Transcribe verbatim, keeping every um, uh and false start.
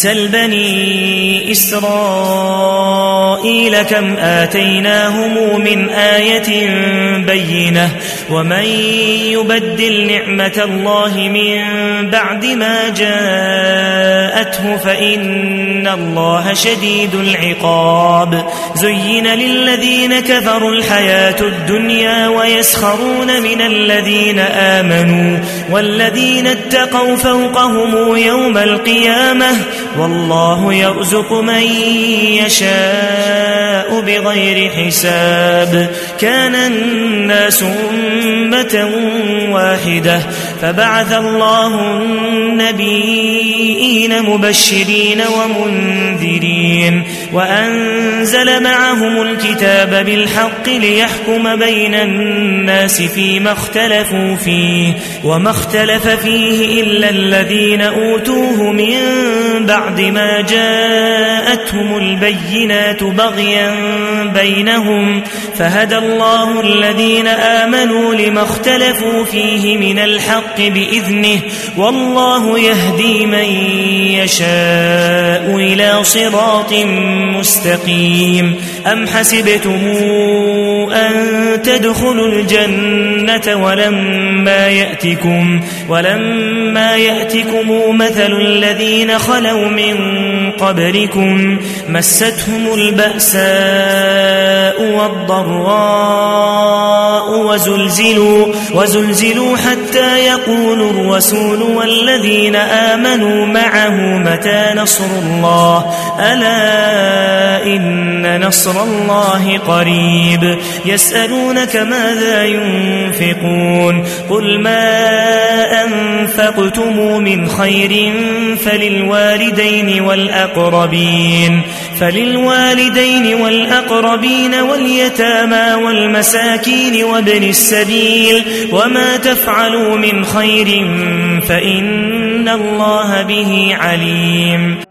سل بني إسرائيل كم آتيناهم من آية بينة ومن يبدل نعمة الله من بعد ما جاءته فإن الله شديد العقاب زين للذين كفروا الحياة الدنيا ويسخرون من الذين آمنوا والذين اتقوا فوقهم يوم القيامة والله يرزق من يشاء بغير حساب كان الناس أمة واحدة فبعث الله النبيين مبشرين ومنذرين وأنزل معهم الكتاب بالحق ليحكم بين الناس فيما اختلفوا فيه وما اختلف فيه إلا الذين أوتوه من بعد ما جاءتهم البينات بغيا بينهم فهدى الله الذين آمنوا لما اختلفوا فيه من الحق بإذنه والله يهدي من يشاء إلى صراط مستقيم أم حسبتم أن تدخلوا الجنة ولما يأتكم ولما يأتكم مثل الذين خلوا من قبلكم مستهم البأساء والضراء وزلزلوا, وزلزلوا حتى يقول الرسول والذين آمنوا معه متى نصر الله ألا إن نصر الله قريب يسألونك ماذا ينفقون قل ما أنفقتم من خير فللوالدين والأقربين فللوالدين والأقربين واليتامى والمساكين وابن السبيل وما تفعلوا من خير فإن الله به عليم